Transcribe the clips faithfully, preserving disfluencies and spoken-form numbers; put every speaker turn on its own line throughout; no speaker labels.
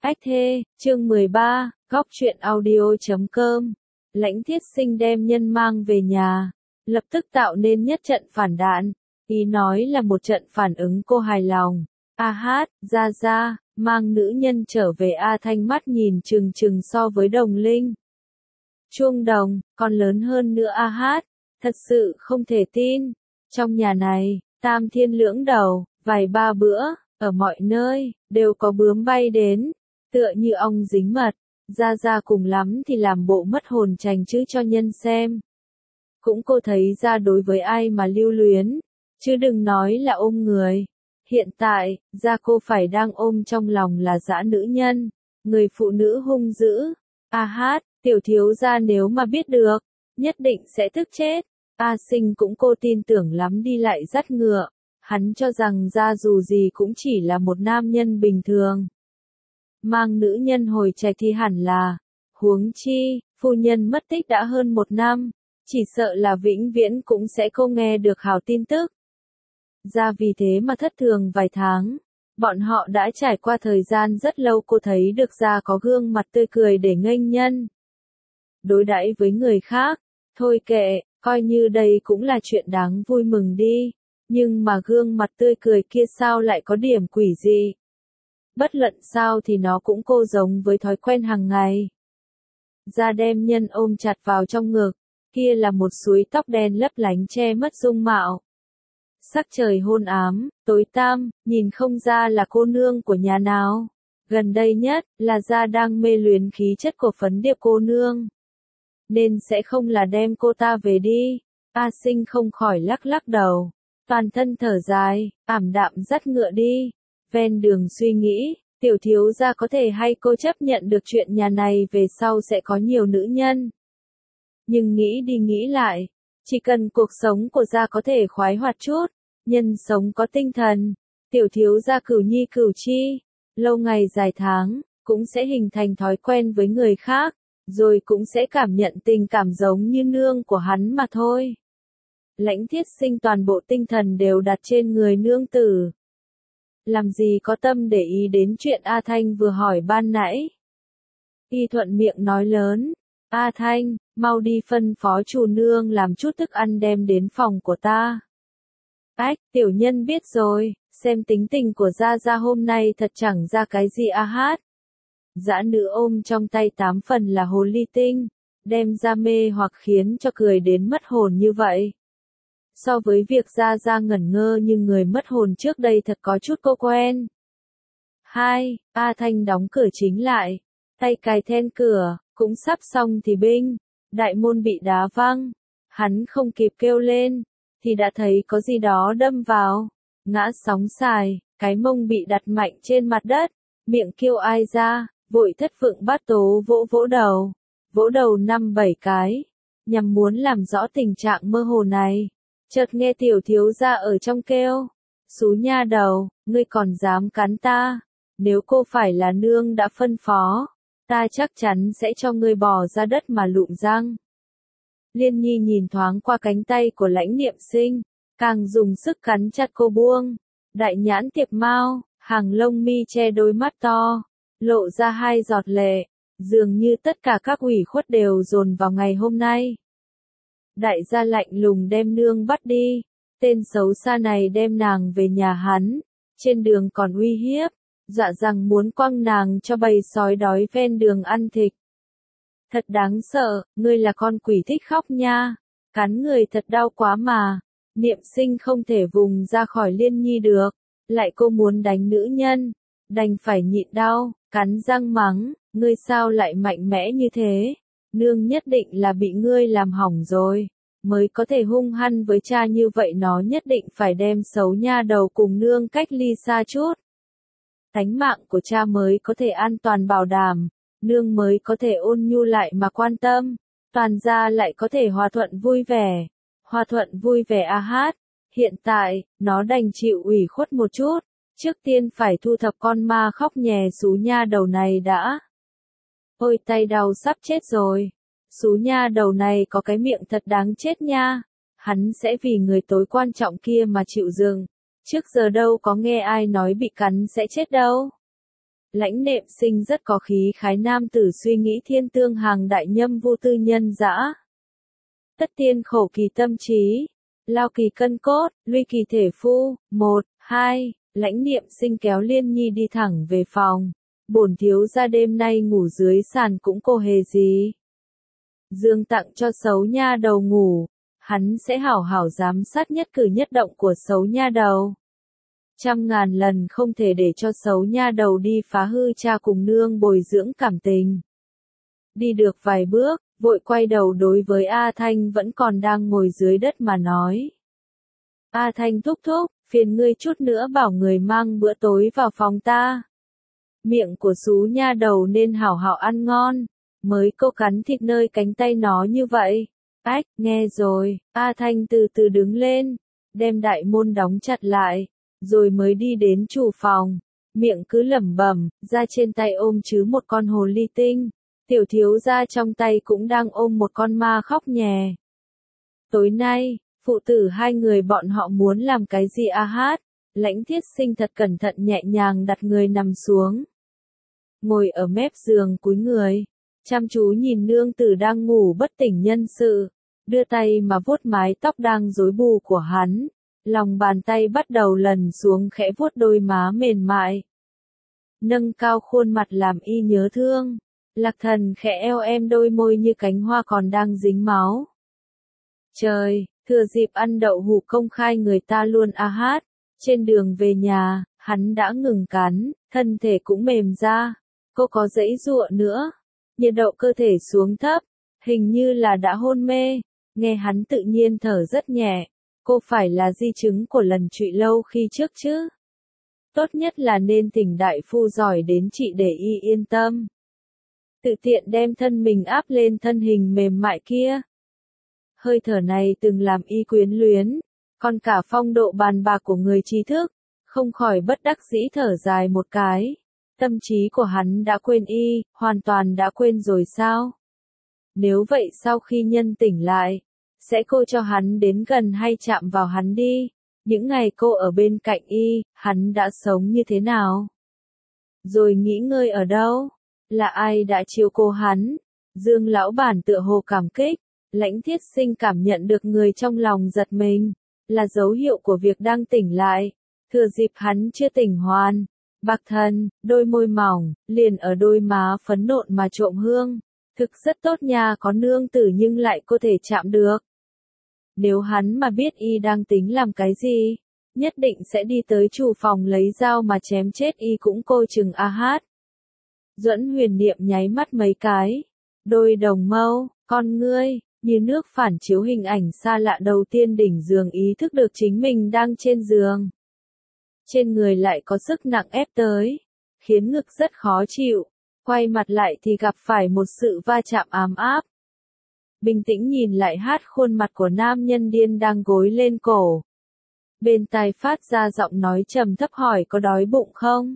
Ách thê, chương mười ba, góc truyện audio.com. Lãnh Thiết Sinh đem nhân mang về nhà, lập tức tạo nên nhất trận phản đạn. Ý nói là một trận phản ứng cô hài lòng. A hát, ra ra, mang nữ nhân trở về. A Thanh mắt nhìn trừng trừng so với Đồng Linh. Chuông đồng, còn lớn hơn nữa. A hát, thật sự không thể tin. Trong nhà này, tam thiên lưỡng đầu, vài ba bữa, ở mọi nơi, đều có bướm bay đến, tựa như ong dính mật. Ra ra cùng lắm thì làm bộ mất hồn chành chứ cho nhân xem. Cũng cô thấy ra đối với ai mà lưu luyến, chứ đừng nói là ôm người. Hiện tại, ra cô phải đang ôm trong lòng là dã nữ nhân, người phụ nữ hung dữ. A hát, tiểu thiếu gia nếu mà biết được, nhất định sẽ tức chết. A Sinh cũng cô tin tưởng lắm đi lại dắt ngựa, hắn cho rằng ra dù gì cũng chỉ là một nam nhân bình thường. Mang nữ nhân hồi trạch thì hẳn là, huống chi, phu nhân mất tích đã hơn một năm, chỉ sợ là vĩnh viễn cũng sẽ không nghe được hào tin tức. Ra vì thế mà thất thường vài tháng, bọn họ đã trải qua thời gian rất lâu. Cô thấy được ra có gương mặt tươi cười để nghênh nhân. Đối đãi với người khác, thôi kệ, coi như đây cũng là chuyện đáng vui mừng đi, nhưng mà gương mặt tươi cười kia sao lại có điểm quỷ dị. Bất luận sao thì nó cũng cô giống với thói quen hàng ngày. Ra đem nhân ôm chặt vào trong ngực, kia là một suối tóc đen lấp lánh che mất dung mạo. Sắc trời hôn ám, tối tăm, nhìn không ra là cô nương của nhà nào. Gần đây nhất, là ra đang mê luyến khí chất của phấn điệp cô nương. Nên sẽ không là đem cô ta về đi. A Sinh không khỏi lắc lắc đầu, toàn thân thở dài, ảm đạm dắt ngựa đi. Ven đường suy nghĩ, tiểu thiếu gia có thể hay cô chấp nhận được chuyện nhà này về sau sẽ có nhiều nữ nhân. Nhưng nghĩ đi nghĩ lại, chỉ cần cuộc sống của gia có thể khoái hoạt chút, nhân sống có tinh thần, tiểu thiếu gia cửu nhi cửu chi, lâu ngày dài tháng, cũng sẽ hình thành thói quen với người khác, rồi cũng sẽ cảm nhận tình cảm giống như nương của hắn mà thôi. Lãnh Thiết Sinh toàn bộ tinh thần đều đặt trên người nương tử. Làm gì có tâm để ý đến chuyện A Thanh vừa hỏi ban nãy. Y thuận miệng nói lớn, A Thanh, mau đi phân phó chủ nương làm chút thức ăn đem đến phòng của ta. Ách, tiểu nhân biết rồi, xem tính tình của gia gia hôm nay thật chẳng ra cái gì. A hát. Dã nữ ôm trong tay tám phần là hồ ly tinh, đem ra mê hoặc khiến cho cười đến mất hồn như vậy. So với việc ra ra ngẩn ngơ như người mất hồn trước đây thật có chút cô quen. Hai, A Thanh đóng cửa chính lại, tay cài then cửa, cũng sắp xong thì binh, đại môn bị đá văng, hắn không kịp kêu lên, thì đã thấy có gì đó đâm vào, ngã sóng xài, cái mông bị đặt mạnh trên mặt đất, miệng kêu ai ra, vội thất phượng bát tố vỗ vỗ đầu, vỗ đầu năm bảy cái, nhằm muốn làm rõ tình trạng mơ hồ này. Chợt nghe tiểu thiếu gia ở trong kêu, xú nha đầu, ngươi còn dám cắn ta, nếu cô phải là nương đã phân phó, ta chắc chắn sẽ cho ngươi bò ra đất mà lụm răng. Liên Nhi nhìn thoáng qua cánh tay của Lãnh Niệm Sinh, càng dùng sức cắn chặt cô buông, đại nhãn tiệp mao, hàng lông mi che đôi mắt to, lộ ra hai giọt lệ, dường như tất cả các ủy khuất đều dồn vào ngày hôm nay. Đại gia lạnh lùng đem nương bắt đi, tên xấu xa này đem nàng về nhà hắn, trên đường còn uy hiếp, dọa rằng muốn quăng nàng cho bầy sói đói ven đường ăn thịt. Thật đáng sợ, ngươi là con quỷ thích khóc nha, cắn người thật đau quá mà. Niệm Sinh không thể vùng ra khỏi Liên Nhi được, lại cô muốn đánh nữ nhân, đành phải nhịn đau, cắn răng mắng, ngươi sao lại mạnh mẽ như thế? Nương nhất định là bị ngươi làm hỏng rồi, mới có thể hung hăng với cha như vậy. Nó nhất định phải đem xấu nha đầu cùng nương cách ly xa chút. Tánh mạng của cha mới có thể an toàn bảo đảm, nương mới có thể ôn nhu lại mà quan tâm, toàn gia lại có thể hòa thuận vui vẻ. Hòa thuận vui vẻ. A hát, hiện tại, nó đành chịu ủy khuất một chút, trước tiên phải thu thập con ma khóc nhè xú nha đầu này đã. Ôi tay đau sắp chết rồi. Xú nha đầu này có cái miệng thật đáng chết nha. Hắn sẽ vì người tối quan trọng kia mà chịu dừng. Trước giờ đâu có nghe ai nói bị cắn sẽ chết đâu. Lãnh Nệm Sinh rất có khí khái nam tử suy nghĩ thiên tương hàng đại nhâm vô tư nhân dã. Tất tiên khổ kỳ tâm trí, lao kỳ cân cốt, luy kỳ thể phu. Một, hai, Lãnh Niệm Sinh kéo Liên Nhi đi thẳng về phòng. Bổn thiếu gia đêm nay ngủ dưới sàn cũng cô hề gì. Dương tặng cho xấu nha đầu ngủ, hắn sẽ hảo hảo giám sát nhất cử nhất động của xấu nha đầu. Trăm ngàn lần không thể để cho xấu nha đầu đi phá hư cha cùng nương bồi dưỡng cảm tình. Đi được vài bước, vội quay đầu đối với A Thanh vẫn còn đang ngồi dưới đất mà nói. A Thanh thúc thúc, phiền ngươi chút nữa bảo người mang bữa tối vào phòng ta. Miệng của xú nha đầu nên hảo hảo ăn ngon, mới cô cắn thịt nơi cánh tay nó như vậy. Ách, nghe rồi, A Thanh từ từ đứng lên, đem đại môn đóng chặt lại, rồi mới đi đến chủ phòng, miệng cứ lẩm bẩm, ra trên tay ôm chứ một con hồ ly tinh, tiểu thiếu gia trong tay cũng đang ôm một con ma khóc nhè. Tối nay, phụ tử hai người bọn họ muốn làm cái gì a hát? Lãnh Thiết Sinh thật cẩn thận nhẹ nhàng đặt người nằm xuống. Ngồi ở mép giường cúi người, chăm chú nhìn nương tử đang ngủ bất tỉnh nhân sự, đưa tay mà vuốt mái tóc đang rối bù của hắn, lòng bàn tay bắt đầu lần xuống khẽ vuốt đôi má mềm mại. Nâng cao khuôn mặt làm y nhớ thương, Lạc Thần khẽ eo em đôi môi như cánh hoa còn đang dính máu. Trời, thừa dịp ăn đậu hũ công khai người ta luôn a hát, trên đường về nhà, hắn đã ngừng cắn, thân thể cũng mềm ra, cô có giãy giụa nữa, nhiệt độ cơ thể xuống thấp, hình như là đã hôn mê, nghe hắn tự nhiên thở rất nhẹ, cô phải là di chứng của lần trụy lâu khi trước chứ. Tốt nhất là nên thỉnh đại phu giỏi đến trị để y yên tâm. Tự tiện đem thân mình áp lên thân hình mềm mại kia. Hơi thở này từng làm y quyến luyến, còn cả phong độ bàn bạc của người trí thức, không khỏi bất đắc dĩ thở dài một cái. Tâm trí của hắn đã quên y, hoàn toàn đã quên rồi sao? Nếu vậy sau khi nhân tỉnh lại, sẽ cô cho hắn đến gần hay chạm vào hắn đi? Những ngày cô ở bên cạnh y, hắn đã sống như thế nào? Rồi nghỉ ngơi ở đâu? Là ai đã chiều cô hắn? Dương lão bản tựa hồ cảm kích, Lãnh Thiết Sinh cảm nhận được người trong lòng giật mình, là dấu hiệu của việc đang tỉnh lại, thừa dịp hắn chưa tỉnh hoàn. Bạc thân, đôi môi mỏng, liền ở đôi má phấn nộn mà trộm hương, thực rất tốt nha, có nương tử nhưng lại có thể chạm được. Nếu hắn mà biết y đang tính làm cái gì, nhất định sẽ đi tới chủ phòng lấy dao mà chém chết y cũng coi chừng a hát. Duẫn Huyền Niệm nháy mắt mấy cái, đôi đồng mâu, con ngươi, như nước phản chiếu hình ảnh xa lạ đầu tiên đỉnh giường, ý thức được chính mình đang trên giường. Trên người lại có sức nặng ép tới, khiến ngực rất khó chịu, quay mặt lại thì gặp phải một sự va chạm ám áp. Bình tĩnh nhìn lại hát khuôn mặt của nam nhân điên đang gối lên cổ. Bên tai phát ra giọng nói trầm thấp hỏi có đói bụng không?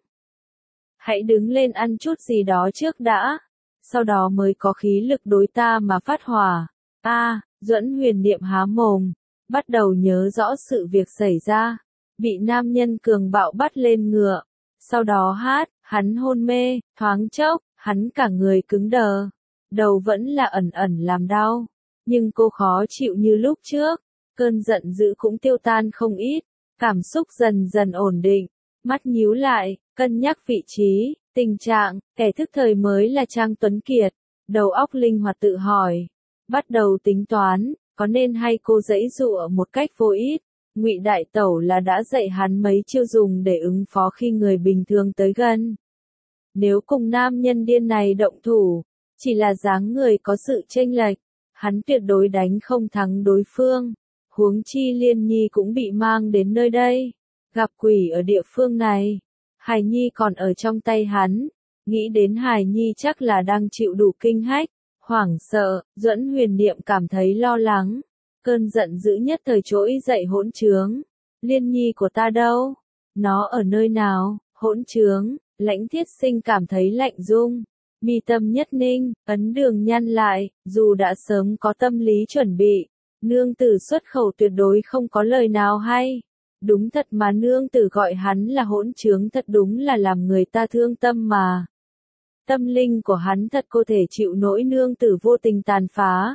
Hãy đứng lên ăn chút gì đó trước đã, sau đó mới có khí lực đối ta mà phát hỏa. A, à, Duẫn Huyền Niệm há mồm, bắt đầu nhớ rõ sự việc xảy ra. Bị nam nhân cường bạo bắt lên ngựa, sau đó hát, hắn hôn mê, thoáng chốc, hắn cả người cứng đờ, đầu vẫn là ẩn ẩn làm đau, nhưng cô khó chịu như lúc trước, cơn giận dữ cũng tiêu tan không ít, cảm xúc dần dần ổn định, mắt nhíu lại, cân nhắc vị trí, tình trạng, kẻ thức thời mới là Trang Tuấn Kiệt, đầu óc linh hoạt tự hỏi, bắt đầu tính toán, có nên hay cô giãy giụa một cách vô ích. Ngụy Đại Tẩu là đã dạy hắn mấy chiêu dùng để ứng phó khi người bình thường tới gần. Nếu cùng nam nhân điên này động thủ, chỉ là dáng người có sự chênh lệch, hắn tuyệt đối đánh không thắng đối phương. Huống chi Liên Nhi cũng bị mang đến nơi đây, gặp quỷ ở địa phương này. Hài Nhi còn ở trong tay hắn, nghĩ đến Hài Nhi chắc là đang chịu đủ kinh hách, hoảng sợ, Duẫn Huyền Niệm cảm thấy lo lắng. Cơn giận dữ nhất thời trỗi dậy hỗn trướng. Liên Nhi của ta đâu? Nó ở nơi nào? Hỗn trướng, Lãnh Thiết Sinh cảm thấy lạnh rung. Mi tâm nhất ninh, ấn đường nhăn lại, dù đã sớm có tâm lý chuẩn bị. Nương tử xuất khẩu tuyệt đối không có lời nào hay. Đúng thật mà nương tử gọi hắn là hỗn trướng thật đúng là làm người ta thương tâm mà. Tâm linh của hắn thật có thể chịu nỗi nương tử vô tình tàn phá.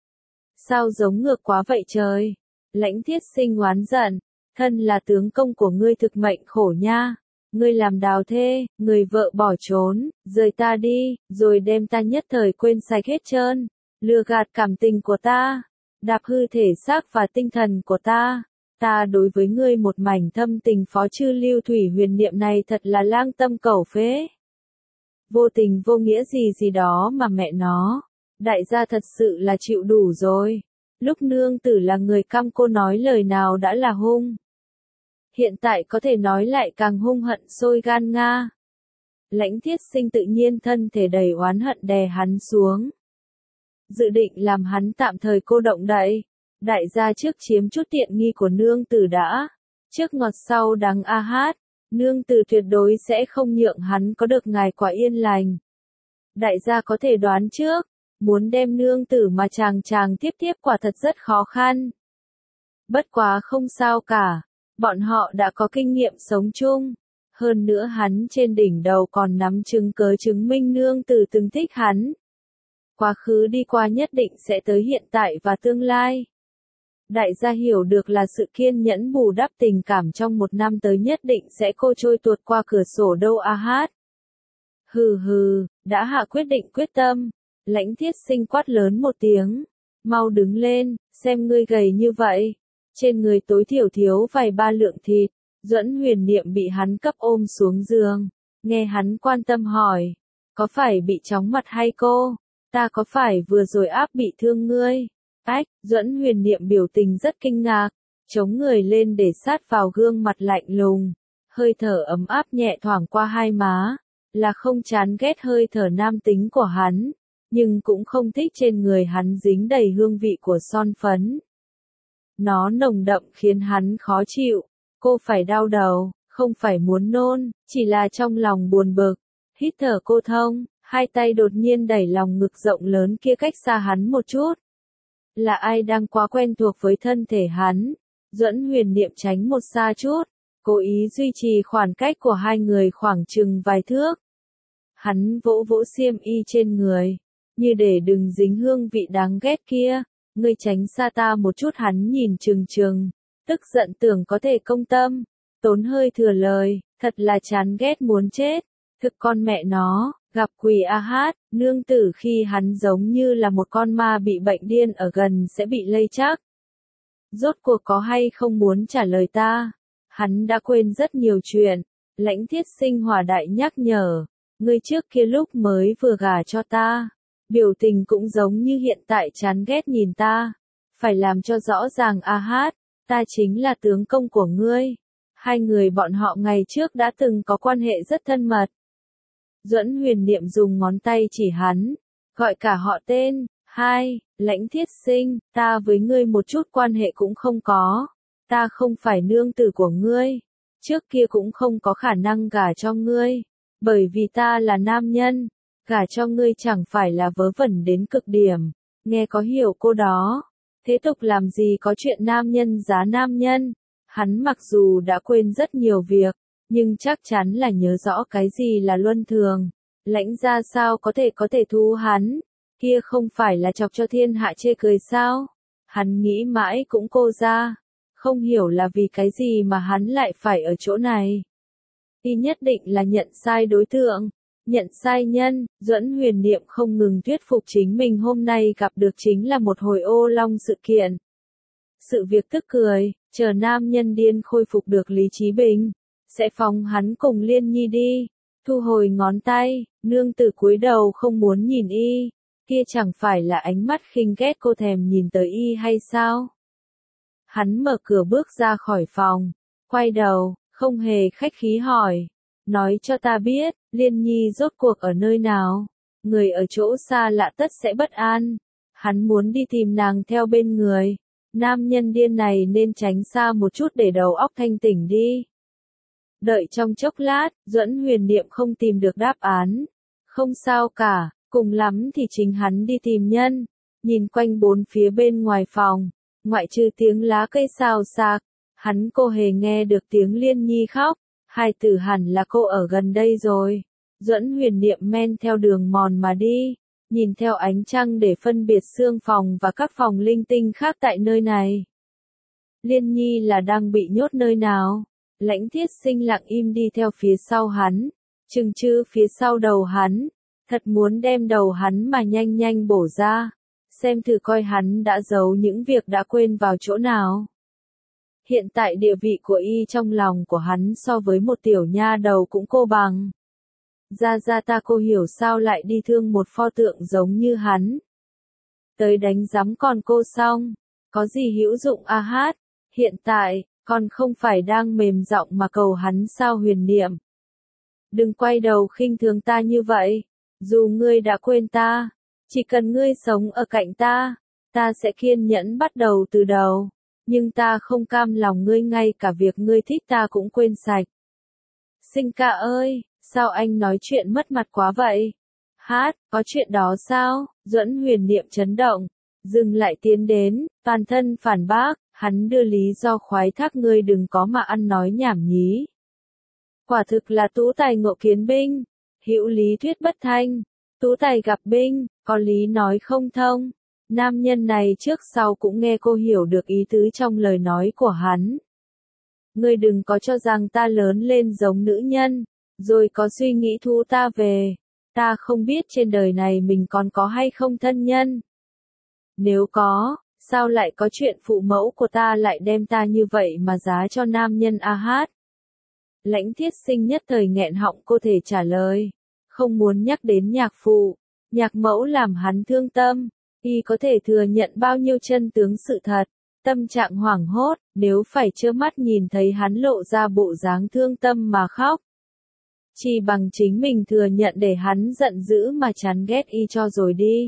Sao giống ngược quá vậy trời? Lãnh Thiết Sinh oán giận, thân là tướng công của ngươi thực mệnh khổ nha. Ngươi làm đào thê, người vợ bỏ trốn, rời ta đi, rồi đem ta nhất thời quên sạch hết trơn, lừa gạt cảm tình của ta, đạp hư thể xác và tinh thần của ta. Ta đối với ngươi một mảnh thâm tình phó chư lưu thủy huyền niệm này thật là lang tâm cẩu phế. Vô tình vô nghĩa gì gì đó mà mẹ nó. Đại gia thật sự là chịu đủ rồi. Lúc nương tử là người căm cô nói lời nào đã là hung. Hiện tại có thể nói lại càng hung hận sôi gan nga. Lãnh Thiết Sinh tự nhiên thân thể đầy oán hận đè hắn xuống. Dự định làm hắn tạm thời cô động đậy. Đại gia trước chiếm chút tiện nghi của nương tử đã. Trước ngọt sau đắng a hát. Nương tử tuyệt đối sẽ không nhượng hắn có được ngài quả yên lành. Đại gia có thể đoán trước. Muốn đem nương tử mà chàng chàng tiếp tiếp quả thật rất khó khăn. Bất quá không sao cả. Bọn họ đã có kinh nghiệm sống chung. Hơn nữa hắn trên đỉnh đầu còn nắm chứng cớ chứng minh nương tử từng thích hắn. Quá khứ đi qua nhất định sẽ tới hiện tại và tương lai. Đại gia hiểu được là sự kiên nhẫn bù đắp tình cảm trong một năm tới nhất định sẽ cô trôi tuột qua cửa sổ đâu a hát. Hừ hừ, đã hạ quyết định quyết tâm. Lãnh Thiết Sinh quát lớn một tiếng. Mau đứng lên, xem ngươi gầy như vậy. Trên người tối thiểu thiếu vài ba lượng thịt. Duẫn Huyền Niệm bị hắn cấp ôm xuống giường. Nghe hắn quan tâm hỏi. Có phải bị chóng mặt hay cô? Ta có phải vừa rồi áp bị thương ngươi? Ách, Duẫn Huyền Niệm biểu tình rất kinh ngạc. Chống người lên để sát vào gương mặt lạnh lùng. Hơi thở ấm áp nhẹ thoảng qua hai má. Là không chán ghét hơi thở nam tính của hắn. Nhưng cũng không thích trên người hắn dính đầy hương vị của son phấn. Nó nồng đậm khiến hắn khó chịu. Cô phải đau đầu, không phải muốn nôn, chỉ là trong lòng buồn bực. Hít thở cô thông, hai tay đột nhiên đẩy lòng ngực rộng lớn kia cách xa hắn một chút. Là ai đang quá quen thuộc với thân thể hắn? Duẫn Huyền Niệm tránh một xa chút, cố ý duy trì khoảng cách của hai người khoảng chừng vài thước. Hắn vỗ vỗ xiêm y trên người, như để đừng dính hương vị đáng ghét kia. Ngươi tránh xa ta một chút, hắn nhìn chừng chừng, tức giận tưởng có thể công tâm, tốn hơi thừa lời, thật là chán ghét muốn chết, thực con mẹ nó, gặp quỷ a hát, nương tử khi hắn giống như là một con ma bị bệnh điên ở gần sẽ bị lây chắc. Rốt cuộc có hay không muốn trả lời ta? Hắn đã quên rất nhiều chuyện. Lãnh Thiết Sinh hòa đại nhắc nhở, ngươi trước kia lúc mới vừa gả cho ta, biểu tình cũng giống như hiện tại chán ghét nhìn ta. Phải làm cho rõ ràng a hát, ta chính là tướng công của ngươi. Hai người bọn họ ngày trước đã từng có quan hệ rất thân mật. Duẫn Huyền Niệm dùng ngón tay chỉ hắn, gọi cả họ tên. Hai, Lãnh Thiết Sinh, ta với ngươi một chút quan hệ cũng không có. Ta không phải nương tử của ngươi. Trước kia cũng không có khả năng gả cho ngươi. Bởi vì ta là nam nhân. Gả cho ngươi chẳng phải là vớ vẩn đến cực điểm. Nghe có hiểu cô đó. Thế tục làm gì có chuyện nam nhân giá nam nhân. Hắn mặc dù đã quên rất nhiều việc, nhưng chắc chắn là nhớ rõ cái gì là luân thường. Lãnh gia sao có thể có thể thu hắn. Kia không phải là chọc cho thiên hạ chê cười sao? Hắn nghĩ mãi cũng cô ra. Không hiểu là vì cái gì mà hắn lại phải ở chỗ này. Y nhất định là nhận sai đối tượng. Nhận sai nhân, Duẫn Huyền Niệm không ngừng thuyết phục chính mình hôm nay gặp được chính là một hồi ô long sự kiện. Sự việc tức cười, chờ nam nhân điên khôi phục được lý trí bình, sẽ phóng hắn cùng Liên Nhi đi. Thu hồi ngón tay, nương tử cúi đầu không muốn nhìn y. Kia chẳng phải là ánh mắt khinh ghét cô thèm nhìn tới y hay sao? Hắn mở cửa bước ra khỏi phòng, quay đầu, không hề khách khí hỏi. Nói cho ta biết, Liên Nhi rốt cuộc ở nơi nào? Người ở chỗ xa lạ tất sẽ bất an. Hắn muốn đi tìm nàng theo bên người. Nam nhân điên này nên tránh xa một chút để đầu óc thanh tỉnh đi. Đợi trong chốc lát, Duẫn Huyền Niệm không tìm được đáp án. Không sao cả, cùng lắm thì chính hắn đi tìm nhân. Nhìn quanh bốn phía bên ngoài phòng, ngoại trừ tiếng lá cây xào xạc, Hắn cô hề nghe được tiếng Liên Nhi khóc, hai tử hẳn là cô ở gần đây rồi. Duẫn Huyền Niệm men theo đường mòn mà đi, nhìn theo ánh trăng để phân biệt xương phòng và các phòng linh tinh khác tại nơi này. Liên Nhi là đang bị nhốt nơi nào? Lãnh Thiết Sinh lặng im đi theo phía sau hắn, chừng chư phía sau đầu hắn, thật muốn đem đầu hắn mà nhanh nhanh bổ ra, xem thử coi hắn đã giấu những việc đã quên vào chỗ nào. Hiện tại địa vị của y trong lòng của hắn so với một tiểu nha đầu cũng cô bằng. Ra ra ta cô hiểu sao lại đi thương một pho tượng giống như hắn. Tới đánh giám còn cô xong, có gì hữu dụng a hát, hiện tại, con không phải đang mềm giọng mà cầu hắn sao Huyền Niệm. Đừng quay đầu khinh thường ta như vậy, dù ngươi đã quên ta, chỉ cần ngươi sống ở cạnh ta, ta sẽ kiên nhẫn bắt đầu từ đầu, nhưng ta không cam lòng ngươi ngay cả việc ngươi thích ta cũng quên sạch. Sinh ca ơi, sao anh nói chuyện mất mặt quá vậy? Hát, có chuyện đó sao? Duẫn Huyền Niệm chấn động, dừng lại tiến đến, toàn thân phản bác, hắn đưa lý do khoái thác ngươi đừng có mà ăn nói nhảm nhí. Quả thực là tú tài ngộ kiến binh, hữu lý thuyết bất thanh, tú tài gặp binh, có lý nói không thông. Nam nhân này trước sau cũng nghe cô hiểu được ý tứ trong lời nói của hắn. Ngươi đừng có cho rằng ta lớn lên giống nữ nhân, rồi có suy nghĩ thu ta về. Ta không biết trên đời này mình còn có hay không thân nhân. Nếu có, sao lại có chuyện phụ mẫu của ta lại đem ta như vậy mà giá cho nam nhân a hát? Lãnh Thiết Sinh nhất thời nghẹn họng cô thể trả lời, không muốn nhắc đến nhạc phụ, nhạc mẫu làm hắn thương tâm, y có thể thừa nhận bao nhiêu chân tướng sự thật, tâm trạng hoảng hốt, nếu phải trơ mắt nhìn thấy hắn lộ ra bộ dáng thương tâm mà khóc. Chỉ bằng chính mình thừa nhận để hắn giận dữ mà chán ghét y cho rồi đi.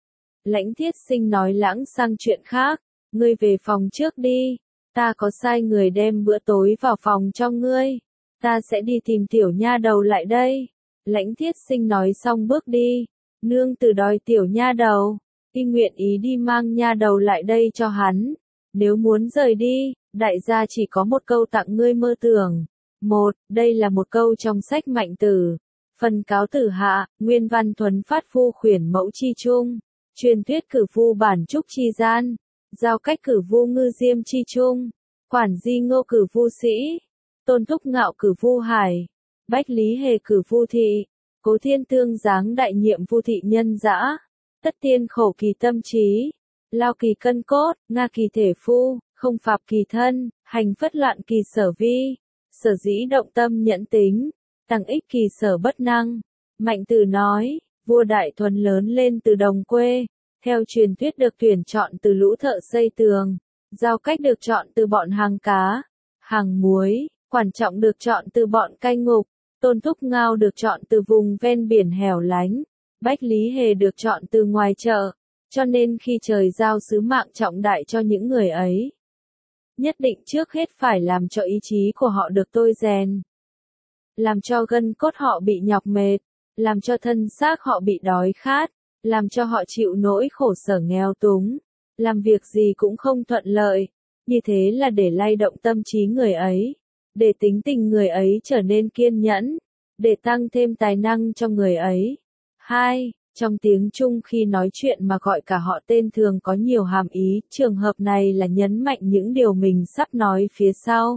Lãnh Thiết Sinh nói lãng sang chuyện khác, ngươi về phòng trước đi, ta có sai người đem bữa tối vào phòng cho ngươi, ta sẽ đi tìm tiểu nha đầu lại đây. Lãnh Thiết Sinh nói xong bước đi, nương tử đòi tiểu nha đầu, y nguyện ý đi mang nha đầu lại đây cho hắn. Nếu muốn rời đi, đại gia chỉ có một câu tặng ngươi mơ tưởng. Một, đây là một câu trong sách Mạnh Tử. Phần cáo tử hạ, nguyên văn thuần phát phu khuyển mẫu chi trung. Truyền thuyết cử phu bản trúc chi gian. Giao cách cử vu ngư diêm chi trung. Quản di ngô cử vu sĩ. Tôn thúc ngạo cử vu hải. Bách lý hề cử vu thị. Cố thiên tương giáng đại nhiệm vu thị nhân dã. Tất tiên khổ kỳ tâm trí. Lao kỳ cân cốt, nga kỳ thể phu, không phạp kỳ thân, hành phất loạn kỳ sở vi. Sở dĩ động tâm nhẫn tính, tăng ích kỳ sở bất năng. Mạnh Tử nói, vua Đại Thuần lớn lên từ đồng quê, theo truyền thuyết được tuyển chọn từ lũ thợ xây tường, Giao Cách được chọn từ bọn hàng cá, hàng muối, Quản Trọng được chọn từ bọn canh ngục, Tôn Thúc Ngao được chọn từ vùng ven biển hẻo lánh, Bách Lý Hề được chọn từ ngoài chợ, cho nên khi trời giao sứ mạng trọng đại cho những người ấy, nhất định trước hết phải làm cho ý chí của họ được tôi rèn. Làm cho gân cốt họ bị nhọc mệt, làm cho thân xác họ bị đói khát, làm cho họ chịu nỗi khổ sở nghèo túng, làm việc gì cũng không thuận lợi, như thế là để lay động tâm trí người ấy, để tính tình người ấy trở nên kiên nhẫn, để tăng thêm tài năng cho người ấy. Hai, trong tiếng Trung khi nói chuyện mà gọi cả họ tên thường có nhiều hàm ý, trường hợp này là nhấn mạnh những điều mình sắp nói phía sau.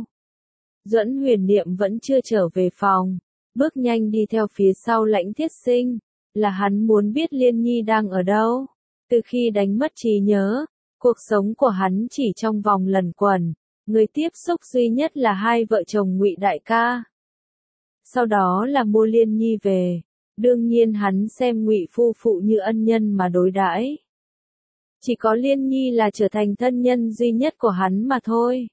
Duẫn Huyền Niệm vẫn chưa trở về phòng, bước nhanh đi theo phía sau Lãnh Thiết Sinh, là hắn muốn biết Liên Nhi đang ở đâu. Từ khi đánh mất trí nhớ, cuộc sống của hắn chỉ trong vòng lẩn quẩn, người tiếp xúc duy nhất là hai vợ chồng Ngụy đại ca. Sau đó là mua Liên Nhi về. Đương nhiên hắn xem Ngụy phu phụ như ân nhân mà đối đãi. Chỉ có Liên Nhi là trở thành thân nhân duy nhất của hắn mà thôi.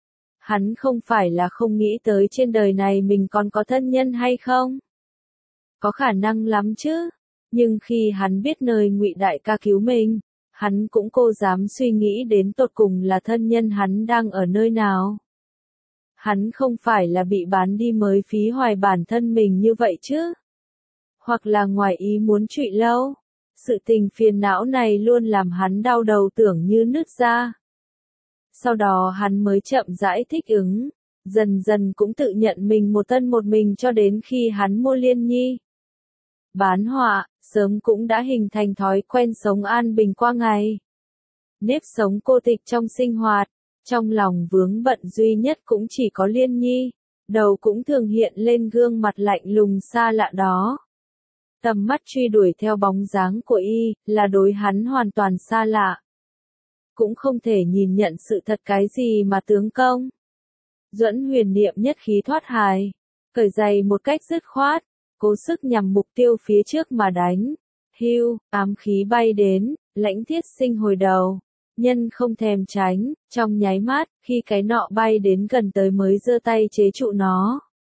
Hắn không phải là không nghĩ tới trên đời này mình còn có thân nhân hay không? Có khả năng lắm chứ. Nhưng khi hắn biết nơi Ngụy đại ca cứu mình, hắn cũng cô dám suy nghĩ đến tột cùng là thân nhân hắn đang ở nơi nào. Hắn không phải là bị bán đi mới phí hoài bản thân mình như vậy chứ. Hoặc là ngoài ý muốn trụy lâu. Sự tình phiền não này luôn làm hắn đau đầu tưởng như nứt ra. Sau đó hắn mới chậm rãi thích ứng, dần dần cũng tự nhận mình một thân một mình cho đến khi hắn mua Liên Nhi. Bán họa, sớm cũng đã hình thành thói quen sống an bình qua ngày. Nếp sống cô tịch trong sinh hoạt, trong lòng vướng bận duy nhất cũng chỉ có Liên Nhi, đầu cũng thường hiện lên gương mặt lạnh lùng xa lạ đó. Tầm mắt truy đuổi theo bóng dáng của y, là đối hắn hoàn toàn xa lạ. Cũng không thể nhìn nhận sự thật cái gì mà tướng công. Duẫn Huyền Niệm nhất khí thoát hài, cởi giày một cách dứt khoát, cố sức nhằm mục tiêu phía trước mà đánh. Hưu, ám khí bay đến, Lãnh Thiết Sinh hồi đầu, nhân không thèm tránh, trong nháy mắt, khi cái nọ bay đến gần tới mới giơ tay chế trụ nó.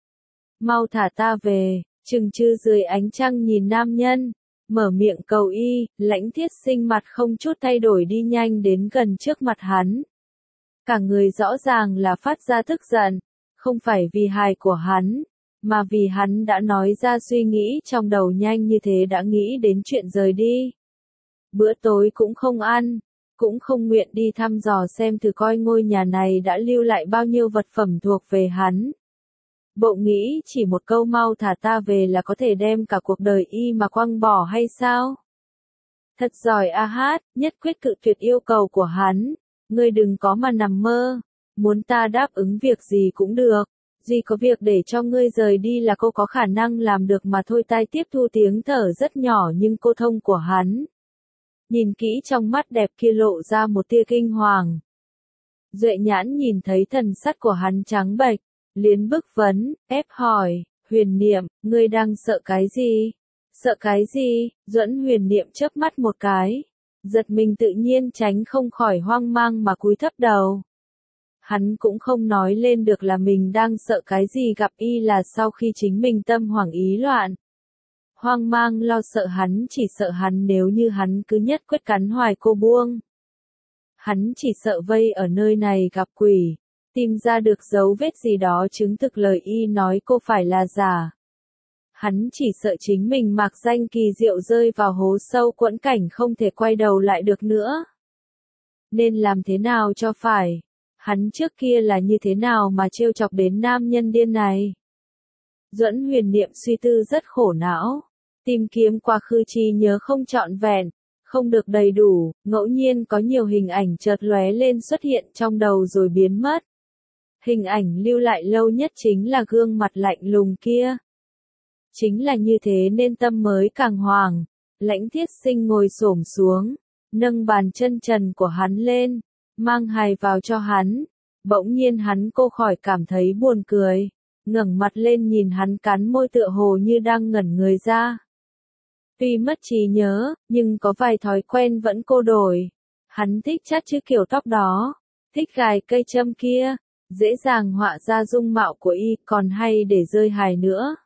Mau thả ta về, chừng chư dưới ánh trăng nhìn nam nhân, mở miệng cầu y, Lãnh Thiết Sinh mặt không chút thay đổi đi nhanh đến gần trước mặt hắn. Cả người rõ ràng là phát ra tức giận, không phải vì hài của hắn, mà vì hắn đã nói ra suy nghĩ trong đầu nhanh như thế đã nghĩ đến chuyện rời đi. Bữa tối cũng không ăn, cũng không nguyện đi thăm dò xem thử coi ngôi nhà này đã lưu lại bao nhiêu vật phẩm thuộc về hắn. Bộ nghĩ chỉ một câu mau thả ta về là có thể đem cả cuộc đời y mà quăng bỏ hay sao? Thật giỏi A Hát, nhất quyết cự tuyệt yêu cầu của hắn. Ngươi đừng có mà nằm mơ, muốn ta đáp ứng việc gì cũng được, duy có việc để cho ngươi rời đi là cô có khả năng làm được mà thôi. Tai tiếp thu tiếng thở rất nhỏ nhưng cô thông của hắn. Nhìn kỹ trong mắt đẹp kia lộ ra một tia kinh hoàng. Duệ Nhãn nhìn thấy thần sắc của hắn trắng bệch, liến bức vấn, ép hỏi, Huyền Niệm, ngươi đang sợ cái gì? Sợ cái gì? Duẫn Huyền Niệm chớp mắt một cái. Giật mình tự nhiên tránh không khỏi hoang mang mà cúi thấp đầu. Hắn cũng không nói lên được là mình đang sợ cái gì, gặp y là sau khi chính mình tâm hoảng ý loạn. Hoang mang lo sợ hắn chỉ sợ hắn nếu như hắn cứ nhất quyết cắn hoài cô buông. Hắn chỉ sợ vây ở nơi này gặp quỷ, tìm ra được dấu vết gì đó chứng thực lời y nói cô phải là giả. Hắn chỉ sợ chính mình mạc danh kỳ diệu rơi vào hố sâu quẫn cảnh không thể quay đầu lại được nữa. Nên làm thế nào cho phải? Hắn trước kia là như thế nào mà trêu chọc đến nam nhân điên này? Duẫn Huyền Niệm suy tư rất khổ não, tìm kiếm quá khứ trí nhớ không trọn vẹn, không được đầy đủ, ngẫu nhiên có nhiều hình ảnh chợt lóe lên xuất hiện trong đầu rồi biến mất. Hình ảnh lưu lại lâu nhất chính là gương mặt lạnh lùng kia. Chính là như thế nên tâm mới càng hoàng. Lãnh Thiết Sinh ngồi xổm xuống, nâng bàn chân trần của hắn lên, mang hài vào cho hắn. Bỗng nhiên hắn cô khỏi cảm thấy buồn cười, ngẩng mặt lên nhìn hắn cắn môi tựa hồ như đang ngẩn người ra. Tuy mất trí nhớ, nhưng có vài thói quen vẫn cô đổi. Hắn thích chát chữ kiểu tóc đó, thích gài cây châm kia, dễ dàng họa ra dung mạo của y, còn hay để rơi hài nữa.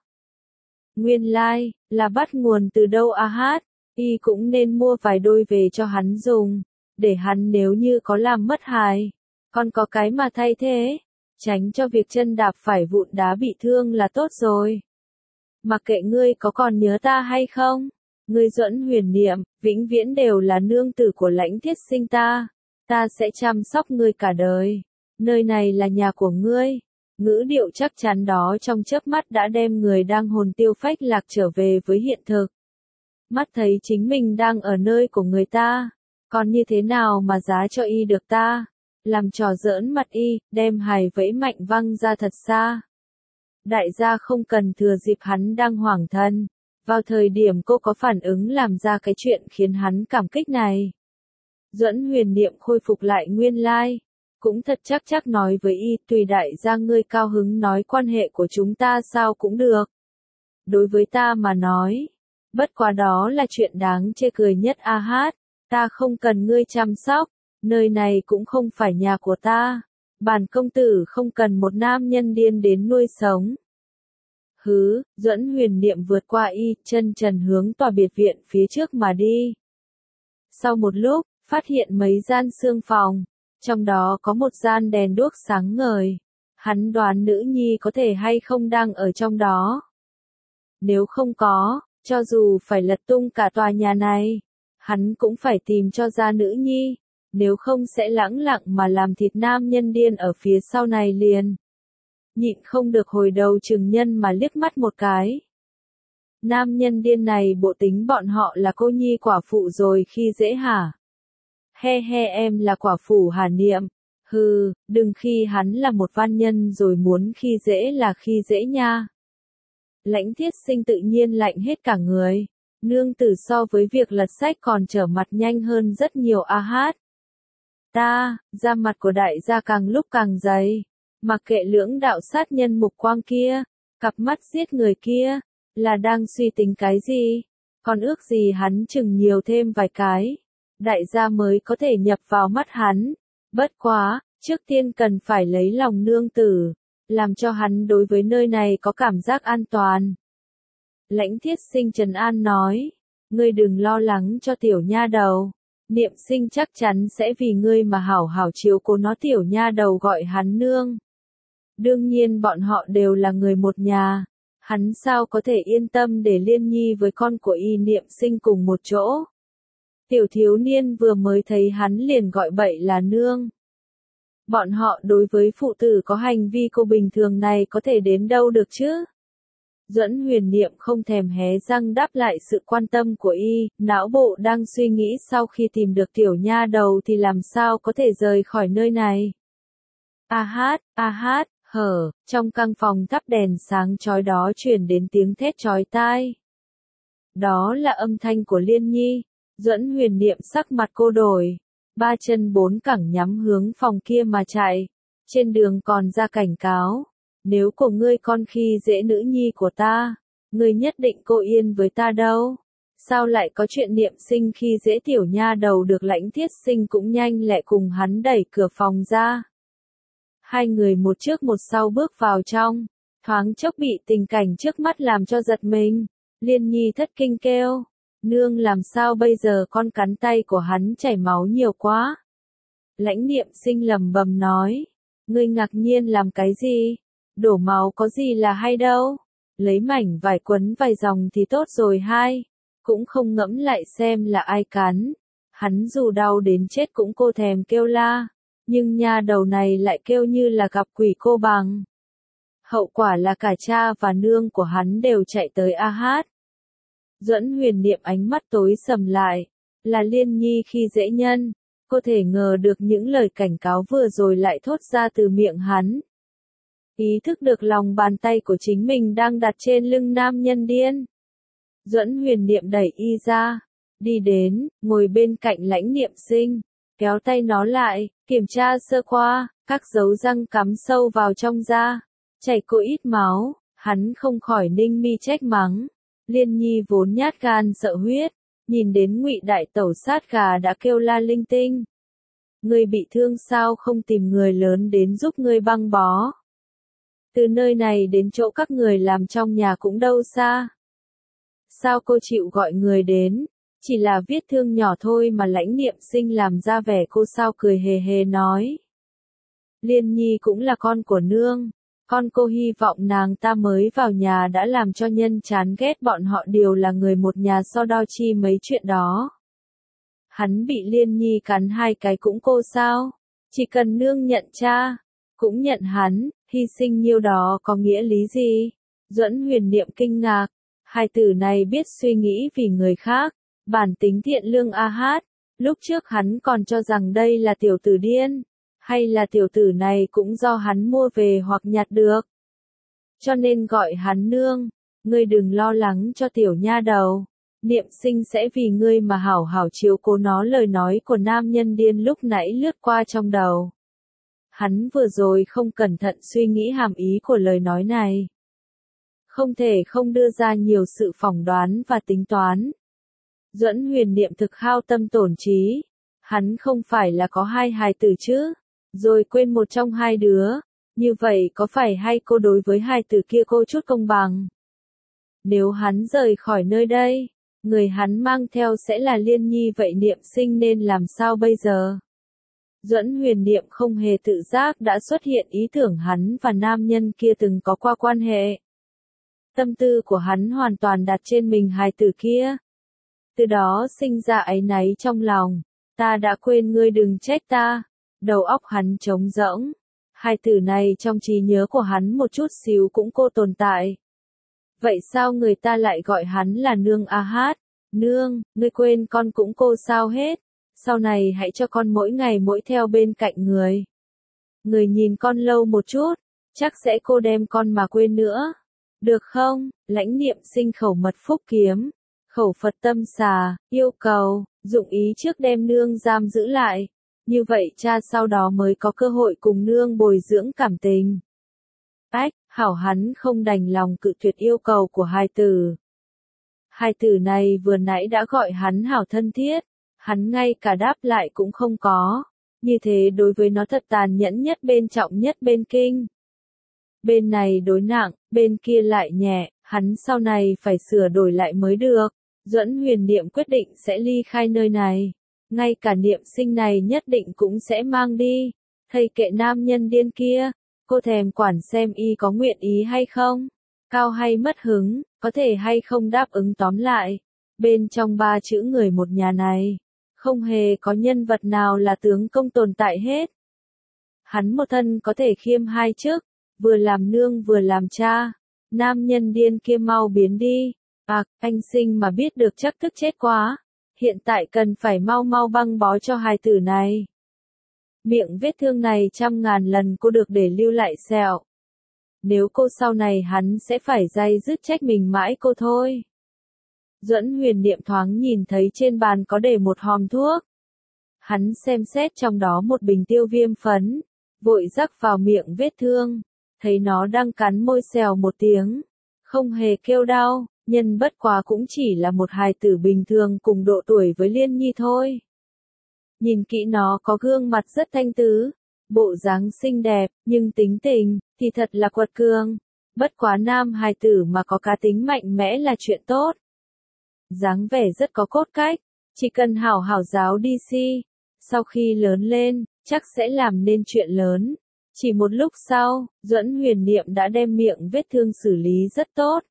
Nguyên lai, like, là bắt nguồn từ đâu A Hát, y cũng nên mua vài đôi về cho hắn dùng, để hắn nếu như có làm mất hài, còn có cái mà thay thế, tránh cho việc chân đạp phải vụn đá bị thương là tốt rồi. Mặc kệ ngươi có còn nhớ ta hay không, ngươi Duẫn Huyền Niệm, vĩnh viễn đều là nương tử của Lãnh Thiết Sinh ta, ta sẽ chăm sóc ngươi cả đời, nơi này là nhà của ngươi. Ngữ điệu chắc chắn đó trong chớp mắt đã đem người đang hồn tiêu phách lạc trở về với hiện thực. Mắt thấy chính mình đang ở nơi của người ta, còn như thế nào mà giá cho y được ta, làm trò giỡn mặt y, đem hài vẫy mạnh văng ra thật xa. Đại gia không cần thừa dịp hắn đang hoảng thân, vào thời điểm cô có phản ứng làm ra cái chuyện khiến hắn cảm kích này. Duẫn Huyền Niệm khôi phục lại nguyên lai. Cũng thật chắc chắc nói với y, tùy đại gia ngươi cao hứng nói quan hệ của chúng ta sao cũng được. Đối với ta mà nói, bất quá đó là chuyện đáng chê cười nhất A Hát, ta không cần ngươi chăm sóc, nơi này cũng không phải nhà của ta, bản công tử không cần một nam nhân điên đến nuôi sống. Hứ, Duẫn Huyền Niệm vượt qua y, chân trần hướng tòa biệt viện phía trước mà đi. Sau một lúc, phát hiện mấy gian xương phòng. Trong đó có một gian đèn đuốc sáng ngời. Hắn đoán nữ nhi có thể hay không đang ở trong đó. Nếu không có, cho dù phải lật tung cả tòa nhà này, hắn cũng phải tìm cho ra nữ nhi. nếu không sẽ lãng lặng mà làm thịt nam nhân điên ở phía sau này liền. Nhịn không được hồi đầu chừng nhân mà liếc mắt một cái. Nam nhân điên này bộ tính bọn họ là cô nhi quả phụ rồi khi dễ hả? He he em là quả phụ hả Niệm? Hừ, đừng khi hắn là một văn nhân rồi muốn khi dễ là khi dễ nha. Lãnh Thiết Sinh tự nhiên lạnh hết cả người. Nương tử so với việc lật sách còn trở mặt nhanh hơn rất nhiều a hát. Ta, da mặt của đại gia càng lúc càng dày. Mặc kệ lưỡng đạo sát nhân mục quang kia, cặp mắt giết người kia, là đang suy tính cái gì? Còn ước gì hắn chừng nhiều thêm vài cái. Đại gia mới có thể nhập vào mắt hắn. Bất quá, trước tiên cần phải lấy lòng nương tử, làm cho hắn đối với nơi này có cảm giác an toàn. Lãnh Thiết Sinh trấn an nói, ngươi đừng lo lắng cho tiểu nha đầu, Niệm Sinh chắc chắn sẽ vì ngươi mà hảo hảo chiếu cố nó. Tiểu nha đầu gọi hắn nương. Đương nhiên bọn họ đều là người một nhà, hắn sao có thể yên tâm để Liên Nhi với con của y Niệm Sinh cùng một chỗ. Tiểu thiếu niên vừa mới thấy hắn liền gọi bậy là nương. Bọn họ đối với phụ tử có hành vi cô bình thường này có thể đến đâu được chứ? Duẫn Huyền Niệm không thèm hé răng đáp lại sự quan tâm của y, não bộ đang suy nghĩ sau khi tìm được tiểu nha đầu thì làm sao có thể rời khỏi nơi này. A hát, a hát, hở, trong căn phòng thắp đèn sáng chói đó truyền đến tiếng thét chói tai. Đó là âm thanh của Liên Nhi. Duẫn Huyền Niệm sắc mặt cô đổi, ba chân bốn cẳng nhắm hướng phòng kia mà chạy. Trên đường còn ra cảnh cáo, nếu của ngươi con khi dễ nữ nhi của ta, ngươi nhất định cô yên với ta đâu. Sao lại có chuyện Niệm Sinh khi dễ tiểu nha đầu được? Lãnh Thiết Sinh cũng nhanh lẹ cùng hắn đẩy cửa phòng ra. Hai người một trước một sau bước vào trong, thoáng chốc bị tình cảnh trước mắt làm cho giật mình. Liên Nhi thất kinh kêu, nương làm sao bây giờ? Con cắn tay của hắn chảy máu nhiều quá. Lãnh Niệm Sinh lầm bầm nói, ngươi ngạc nhiên làm cái gì? Đổ máu có gì là hay đâu, lấy mảnh vải quấn vài dòng thì tốt rồi hai, cũng không ngẫm lại xem là ai cắn. Hắn dù đau đến chết cũng cô thèm kêu la, nhưng nha đầu này lại kêu như là gặp quỷ cô bằng. Hậu quả là cả cha và nương của hắn đều chạy tới a hát. Duẫn Huyền Niệm ánh mắt tối sầm lại, là Liên Nhi khi dễ nhân, cô thể ngờ được những lời cảnh cáo vừa rồi lại thốt ra từ miệng hắn. Ý thức được lòng bàn tay của chính mình đang đặt trên lưng nam nhân điên. Duẫn Huyền Niệm đẩy y ra, đi đến, ngồi bên cạnh Lãnh Niệm Sinh, kéo tay nó lại, kiểm tra sơ qua, các dấu răng cắm sâu vào trong da, chảy cô ít máu, hắn không khỏi ninh mi trách mắng. Liên Nhi vốn nhát gan sợ huyết, nhìn đến Ngụy đại tẩu sát gà đã kêu la linh tinh. Ngươi bị thương sao không tìm người lớn đến giúp ngươi băng bó? Từ nơi này đến chỗ các người làm trong nhà cũng đâu xa. Sao cô chịu gọi người đến? Chỉ là vết thương nhỏ thôi mà Lãnh Niệm Sinh làm ra vẻ cô sao cười hề hề nói. Liên Nhi cũng là con của nương. Con cô hy vọng nàng ta mới vào nhà đã làm cho nhân chán ghét, bọn họ đều là người một nhà so đo chi mấy chuyện đó. Hắn bị Liên Nhi cắn hai cái cũng cô sao? Chỉ cần nương nhận cha, cũng nhận hắn, hy sinh nhiêu đó có nghĩa lý gì? Duẫn Huyền Niệm kinh ngạc, hai từ này biết suy nghĩ vì người khác, bản tính thiện lương a hát, lúc trước hắn còn cho rằng đây là tiểu tử điên. Hay là tiểu tử này cũng do hắn mua về hoặc nhặt được. Cho nên gọi hắn nương, ngươi đừng lo lắng cho tiểu nha đầu. Niệm Sinh sẽ vì ngươi mà hảo hảo chiếu cố nó. Lời nói của nam nhân điên lúc nãy lướt qua trong đầu. Hắn vừa rồi không cẩn thận suy nghĩ hàm ý của lời nói này. Không thể không đưa ra nhiều sự phỏng đoán và tính toán. Duẫn Huyền Niệm thực hao tâm tổn trí. Hắn không phải là có hai hài tử chứ? Rồi quên một trong hai đứa, như vậy có phải hay cô đối với hai tử kia cô chút công bằng? Nếu hắn rời khỏi nơi đây, người hắn mang theo sẽ là Liên Nhi, vậy Niệm Sinh nên làm sao bây giờ? Duẫn Huyền Niệm không hề tự giác đã xuất hiện ý tưởng hắn và nam nhân kia từng có qua quan hệ. Tâm tư của hắn hoàn toàn đặt trên mình hài tử kia. Từ đó sinh ra áy náy trong lòng. Ta đã quên ngươi đừng trách ta. Đầu óc hắn trống rỗng. Hai từ này trong trí nhớ của hắn một chút xíu cũng cô tồn tại. Vậy sao người ta lại gọi hắn là nương a hát? Nương, ngươi quên con cũng cô sao hết? Sau này hãy cho con mỗi ngày mỗi theo bên cạnh người. Người nhìn con lâu một chút, chắc sẽ cô đem con mà quên nữa. Được không? Lãnh Niệm Sinh khẩu mật phúc kiếm, khẩu Phật tâm xà, yêu cầu, dụng ý trước đem nương giam giữ lại. Như vậy cha sau đó mới có cơ hội cùng nương bồi dưỡng cảm tình. Ách, hảo hắn không đành lòng cự tuyệt yêu cầu của hai tử. Hai tử này vừa nãy đã gọi hắn hảo thân thiết, hắn ngay cả đáp lại cũng không có. Như thế đối với nó thật tàn nhẫn nhất bên trọng nhất bên kinh. Bên này đối nặng, bên kia lại nhẹ, hắn sau này phải sửa đổi lại mới được. Duẫn Huyền Niệm quyết định sẽ ly khai nơi này. Ngay cả Niệm Sinh này nhất định cũng sẽ mang đi. Thầy kệ nam nhân điên kia, cô thèm quản xem y có nguyện ý hay không, cao hay mất hứng, có thể hay không đáp ứng tóm lại. Bên trong ba chữ người một nhà này, không hề có nhân vật nào là tướng công tồn tại hết. Hắn một thân có thể khiêm hai chức, vừa làm nương vừa làm cha. Nam nhân điên kia mau biến đi. À, anh Sinh mà biết được chắc tức chết quá. Hiện tại cần phải mau mau băng bó cho hài tử này. Miệng vết thương này trăm ngàn lần cô được để lưu lại sẹo. Nếu cô sau này hắn sẽ phải day dứt trách mình mãi cô thôi. Duẫn Huyền Niệm thoáng nhìn thấy trên bàn có để một hòm thuốc. Hắn xem xét trong đó một bình tiêu viêm phấn, vội rắc vào miệng vết thương, thấy nó đang cắn môi xèo một tiếng, không hề kêu đau, nhân bất quá cũng chỉ là một hài tử bình thường cùng độ tuổi với Liên Nhi thôi. Nhìn kỹ nó có gương mặt rất thanh tứ, bộ dáng xinh đẹp, nhưng tính tình thì thật là quật cường. Bất quá nam hài tử mà có cá tính mạnh mẽ là chuyện tốt. Dáng vẻ rất có cốt cách, chỉ cần hảo hảo giáo đi si, sau khi lớn lên, chắc sẽ làm nên chuyện lớn. Chỉ một lúc sau, Duẫn Huyền Niệm đã đem miệng vết thương xử lý rất tốt.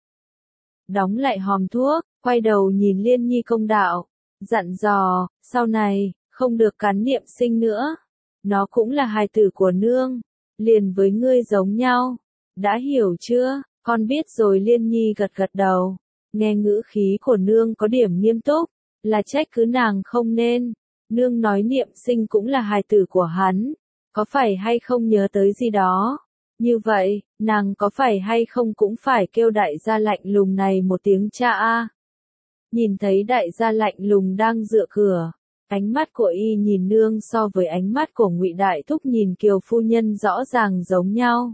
Đóng lại hòm thuốc, quay đầu nhìn Liên Nhi công đạo, dặn dò, sau này, không được cắn Niệm Sinh nữa. Nó cũng là hài tử của nương, liền với ngươi giống nhau. Đã hiểu chưa? Con biết rồi. Liên Nhi gật gật đầu. Nghe ngữ khí của nương có điểm nghiêm túc, là trách cứ nàng không nên. Nương nói Niệm Sinh cũng là hài tử của hắn, có phải hay không nhớ tới gì đó? Như vậy, nàng có phải hay không cũng phải kêu đại gia lạnh lùng này một tiếng cha a. Nhìn thấy đại gia lạnh lùng đang dựa cửa, ánh mắt của y nhìn nương so với ánh mắt của Ngụy Đại Thúc nhìn Kiều phu nhân rõ ràng giống nhau.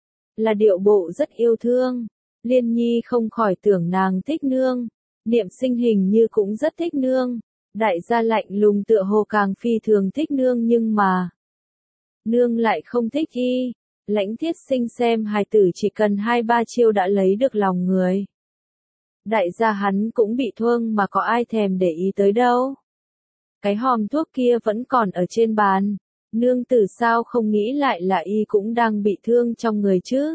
Là điệu bộ rất yêu thương. Liên Nhi không khỏi tưởng nàng thích nương. Niệm Sinh hình như cũng rất thích nương. Đại gia lạnh lùng tựa hồ càng phi thường thích nương nhưng mà nương lại không thích y. Lãnh Thiết Sinh xem hài tử chỉ cần hai ba chiêu đã lấy được lòng người. Đại gia hắn cũng bị thương mà có ai thèm để ý tới đâu. Cái hòm thuốc kia vẫn còn ở trên bàn. Nương tử sao không nghĩ lại là y cũng đang bị thương trong người chứ?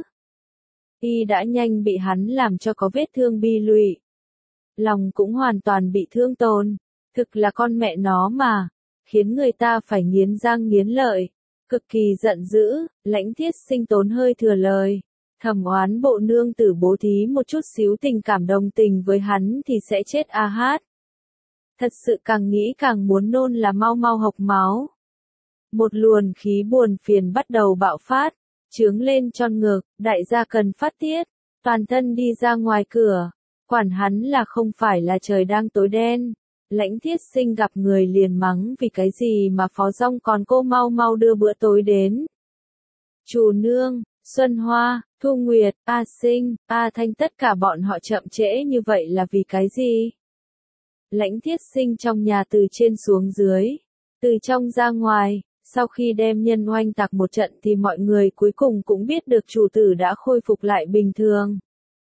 Y đã nhanh bị hắn làm cho có vết thương bi lụy. Lòng cũng hoàn toàn bị thương tổn. Thực là con mẹ nó mà. Khiến người ta phải nghiến răng nghiến lợi. Cực kỳ giận dữ, Lãnh Thiết Sinh tốn hơi thừa lời. Thầm oán bộ nương tử bố thí một chút xíu tình cảm đồng tình với hắn thì sẽ chết a hát. Thật sự càng nghĩ càng muốn nôn là mau mau hộc máu. Một luồn khí buồn phiền bắt đầu bạo phát, chướng lên tròn ngực, đại gia cần phát tiết, toàn thân đi ra ngoài cửa, quản hắn là không phải là trời đang tối đen. Lãnh Thiết Sinh gặp người liền mắng vì cái gì mà Phó Dông còn cô mau mau đưa bữa tối đến. Chủ nương, Xuân Hoa, Thu Nguyệt, A Sinh, A Thanh tất cả bọn họ chậm trễ như vậy là vì cái gì? Lãnh Thiết Sinh trong nhà từ trên xuống dưới, từ trong ra ngoài, sau khi đem nhân oanh tạc một trận thì mọi người cuối cùng cũng biết được chủ tử đã khôi phục lại bình thường.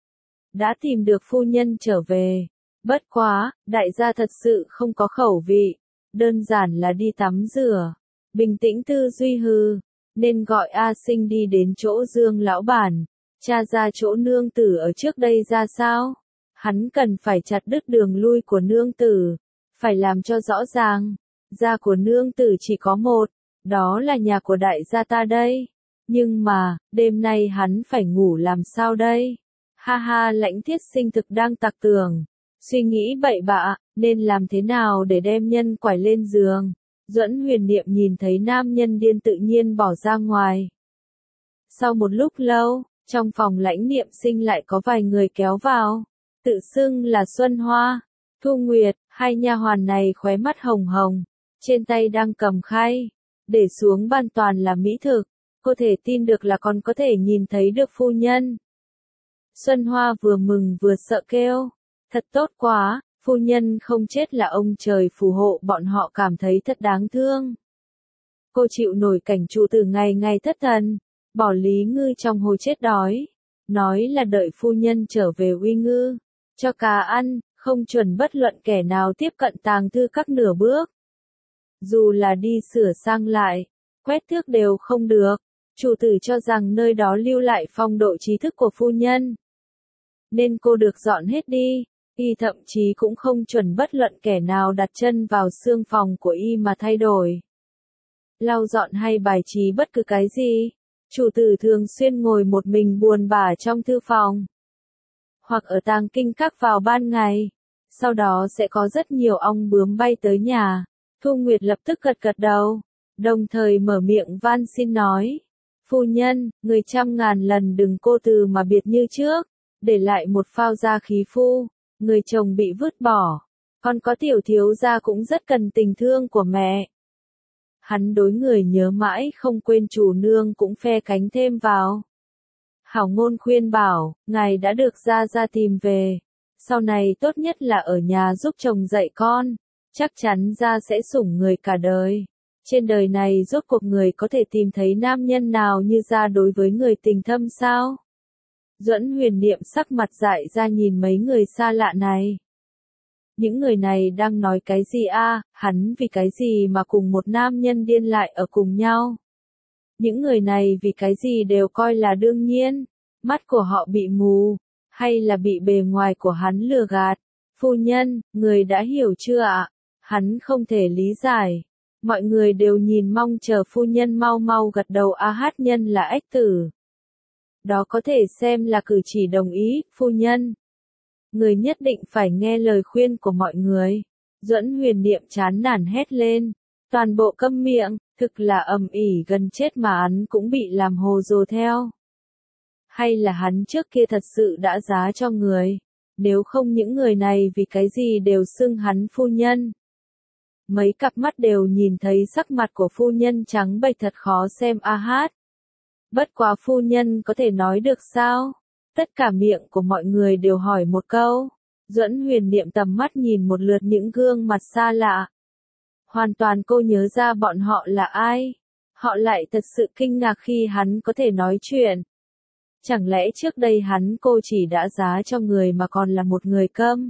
Đã tìm được phu nhân trở về. Bất quá, đại gia thật sự không có khẩu vị, đơn giản là đi tắm rửa, bình tĩnh tư duy hư, nên gọi A Sinh đi đến chỗ Dương lão bản, tra ra chỗ nương tử ở trước đây ra sao. Hắn cần phải chặt đứt đường lui của nương tử, phải làm cho rõ ràng. Gia của nương tử chỉ có một, đó là nhà của đại gia ta đây. Nhưng mà, đêm nay hắn phải ngủ làm sao đây? Ha ha, Lãnh Thiết Sinh thực đang tặc tưởng, suy nghĩ bậy bạ, nên làm thế nào để đem nhân quải lên giường. Duẫn Huyền Niệm nhìn thấy nam nhân điên tự nhiên bỏ ra ngoài. Sau một lúc lâu, trong phòng Lãnh Niệm Sinh lại có vài người kéo vào, tự xưng là Xuân Hoa, Thu Nguyệt, hai nha hoàn này khóe mắt hồng hồng, trên tay đang cầm khay, để xuống bàn toàn là mỹ thực, cô thể tin được là còn có thể nhìn thấy được phu nhân. Xuân Hoa vừa mừng vừa sợ kêu, thật tốt quá, phu nhân không chết là ông trời phù hộ, bọn họ cảm thấy thật đáng thương. Cô chịu nổi cảnh trụ tử ngày ngày thất thần, bỏ Lý Ngư trong hồ chết đói, nói là đợi phu nhân trở về uy ngư, cho cá ăn, không chuẩn bất luận kẻ nào tiếp cận tàng thư các nửa bước. Dù là đi sửa sang lại, quét thước đều không được, chủ tử cho rằng nơi đó lưu lại phong độ trí thức của phu nhân. Nên cô được dọn hết đi, y thậm chí cũng không chuẩn bất luận kẻ nào đặt chân vào xương phòng của y mà thay đổi. Lau dọn hay bài trí bất cứ cái gì, chủ tử thường xuyên ngồi một mình buồn bã trong thư phòng, hoặc ở tàng kinh các vào ban ngày, sau đó sẽ có rất nhiều ong bướm bay tới nhà. Thu Nguyệt lập tức gật gật đầu, đồng thời mở miệng van xin nói, phu nhân, người trăm ngàn lần đừng cô từ mà biệt như trước, để lại một phao gia khí phu, người chồng bị vứt bỏ, còn có tiểu thiếu gia cũng rất cần tình thương của mẹ. Hắn đối người nhớ mãi không quên chủ nương cũng phe cánh thêm vào. Hảo ngôn khuyên bảo, ngài đã được gia gia tìm về, sau này tốt nhất là ở nhà giúp chồng dạy con, chắc chắn gia sẽ sủng người cả đời. Trên đời này rốt cuộc người có thể tìm thấy nam nhân nào như gia đối với người tình thâm sao? Duẫn Huyền Niệm sắc mặt dại ra nhìn mấy người xa lạ này. Những người này đang nói cái gì a? Hắn vì cái gì mà cùng một nam nhân điên lại ở cùng nhau? Những người này vì cái gì đều coi là đương nhiên? Mắt của họ bị mù, hay là bị bề ngoài của hắn lừa gạt? Phu nhân, người đã hiểu chưa ạ? Hắn không thể lý giải. Mọi người đều nhìn mong chờ phu nhân mau mau gật đầu. A Hát Nhân là ếch tử. Đó có thể xem là cử chỉ đồng ý, phu nhân. Người nhất định phải nghe lời khuyên của mọi người. Duẫn Huyền Niệm chán nản hét lên. Toàn bộ câm miệng, thực là ầm ĩ gần chết mà hắn cũng bị làm hồ dồ theo. Hay là hắn trước kia thật sự đã giá cho người, nếu không những người này vì cái gì đều xưng hắn phu nhân. Mấy cặp mắt đều nhìn thấy sắc mặt của phu nhân trắng bệch thật khó xem a hát. Bất quá phu nhân có thể nói được sao? Tất cả miệng của mọi người đều hỏi một câu. Duẫn Huyền Niệm tầm mắt nhìn một lượt những gương mặt xa lạ. Hoàn toàn cô nhớ ra bọn họ là ai. Họ lại thật sự kinh ngạc khi hắn có thể nói chuyện. Chẳng lẽ trước đây hắn cô chỉ đã giá cho người mà còn là một người câm?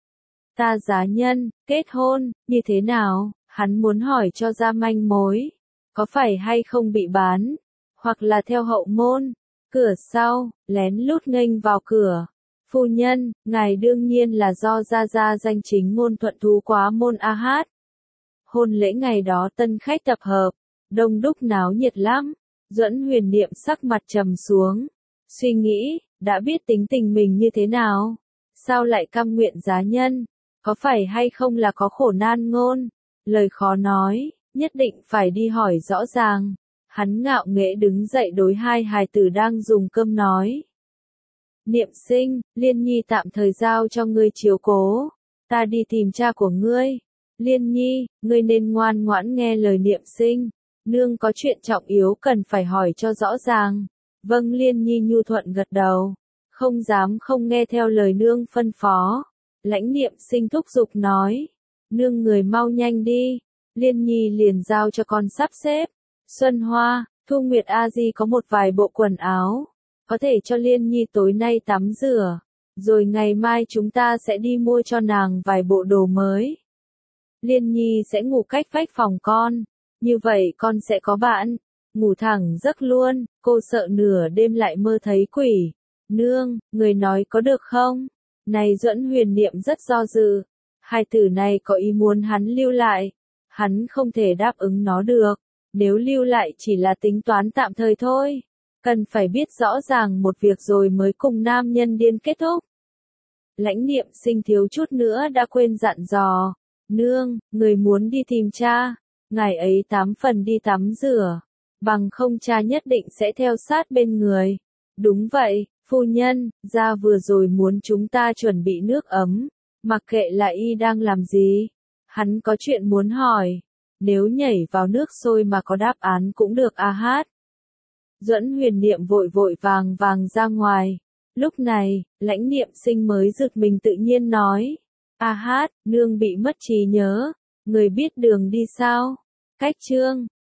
Ta giá nhân, kết hôn, như thế nào? Hắn muốn hỏi cho ra manh mối. Có phải hay không bị bán? Hoặc là theo hậu môn? Cửa sau, lén lút nghênh vào cửa. Phu nhân, ngài đương nhiên là do gia gia danh chính ngôn thuận thú quá môn a hát. Hôn lễ ngày đó tân khách tập hợp, đông đúc náo nhiệt lắm. Duẫn Huyền Niệm sắc mặt trầm xuống, suy nghĩ, đã biết tính tình mình như thế nào, sao lại cam nguyện giá nhân, có phải hay không là có khổ nan ngôn, lời khó nói, nhất định phải đi hỏi rõ ràng. Hắn ngạo nghễ đứng dậy đối hai hài tử đang dùng cơm nói. Niệm Sinh, Liên Nhi tạm thời giao cho ngươi chiếu cố, ta đi tìm cha của ngươi. Liên Nhi, ngươi nên ngoan ngoãn nghe lời Niệm Sinh, nương có chuyện trọng yếu cần phải hỏi cho rõ ràng. Vâng, Liên Nhi nhu thuận gật đầu, không dám không nghe theo lời nương phân phó. Lãnh Niệm Sinh thúc giục nói, nương người mau nhanh đi. Liên Nhi liền giao cho con sắp xếp. Xuân Hoa, Thu Nguyệt A Di có một vài bộ quần áo, có thể cho Liên Nhi tối nay tắm rửa, rồi ngày mai chúng ta sẽ đi mua cho nàng vài bộ đồ mới. Liên Nhi sẽ ngủ cách vách phòng con, như vậy con sẽ có bạn, ngủ thẳng giấc luôn, cô sợ nửa đêm lại mơ thấy quỷ. Nương, người nói có được không? Này Duẫn Huyền Niệm rất do dự, hai tử này có ý muốn hắn lưu lại, Hắn không thể đáp ứng nó được, nếu lưu lại chỉ là tính toán tạm thời thôi. Cần phải biết rõ ràng một việc rồi mới cùng nam nhân điên kết thúc. Lãnh Niệm Sinh thiếu chút nữa đã quên dặn dò. Nương, người muốn đi tìm cha, ngài ấy tám phần đi tắm rửa, bằng không cha nhất định sẽ theo sát bên người. Đúng vậy, phu nhân, gia vừa rồi muốn chúng ta chuẩn bị nước ấm, mặc kệ là y đang làm gì. Hắn có chuyện muốn hỏi, nếu nhảy vào nước sôi mà có đáp án cũng được a hát. Duẫn Huyền Niệm vội vội vàng vàng ra ngoài. Lúc này, Lãnh Niệm Sinh mới giật mình tự nhiên nói. A hát, nương bị mất trí nhớ, người biết đường đi sao? Cách chương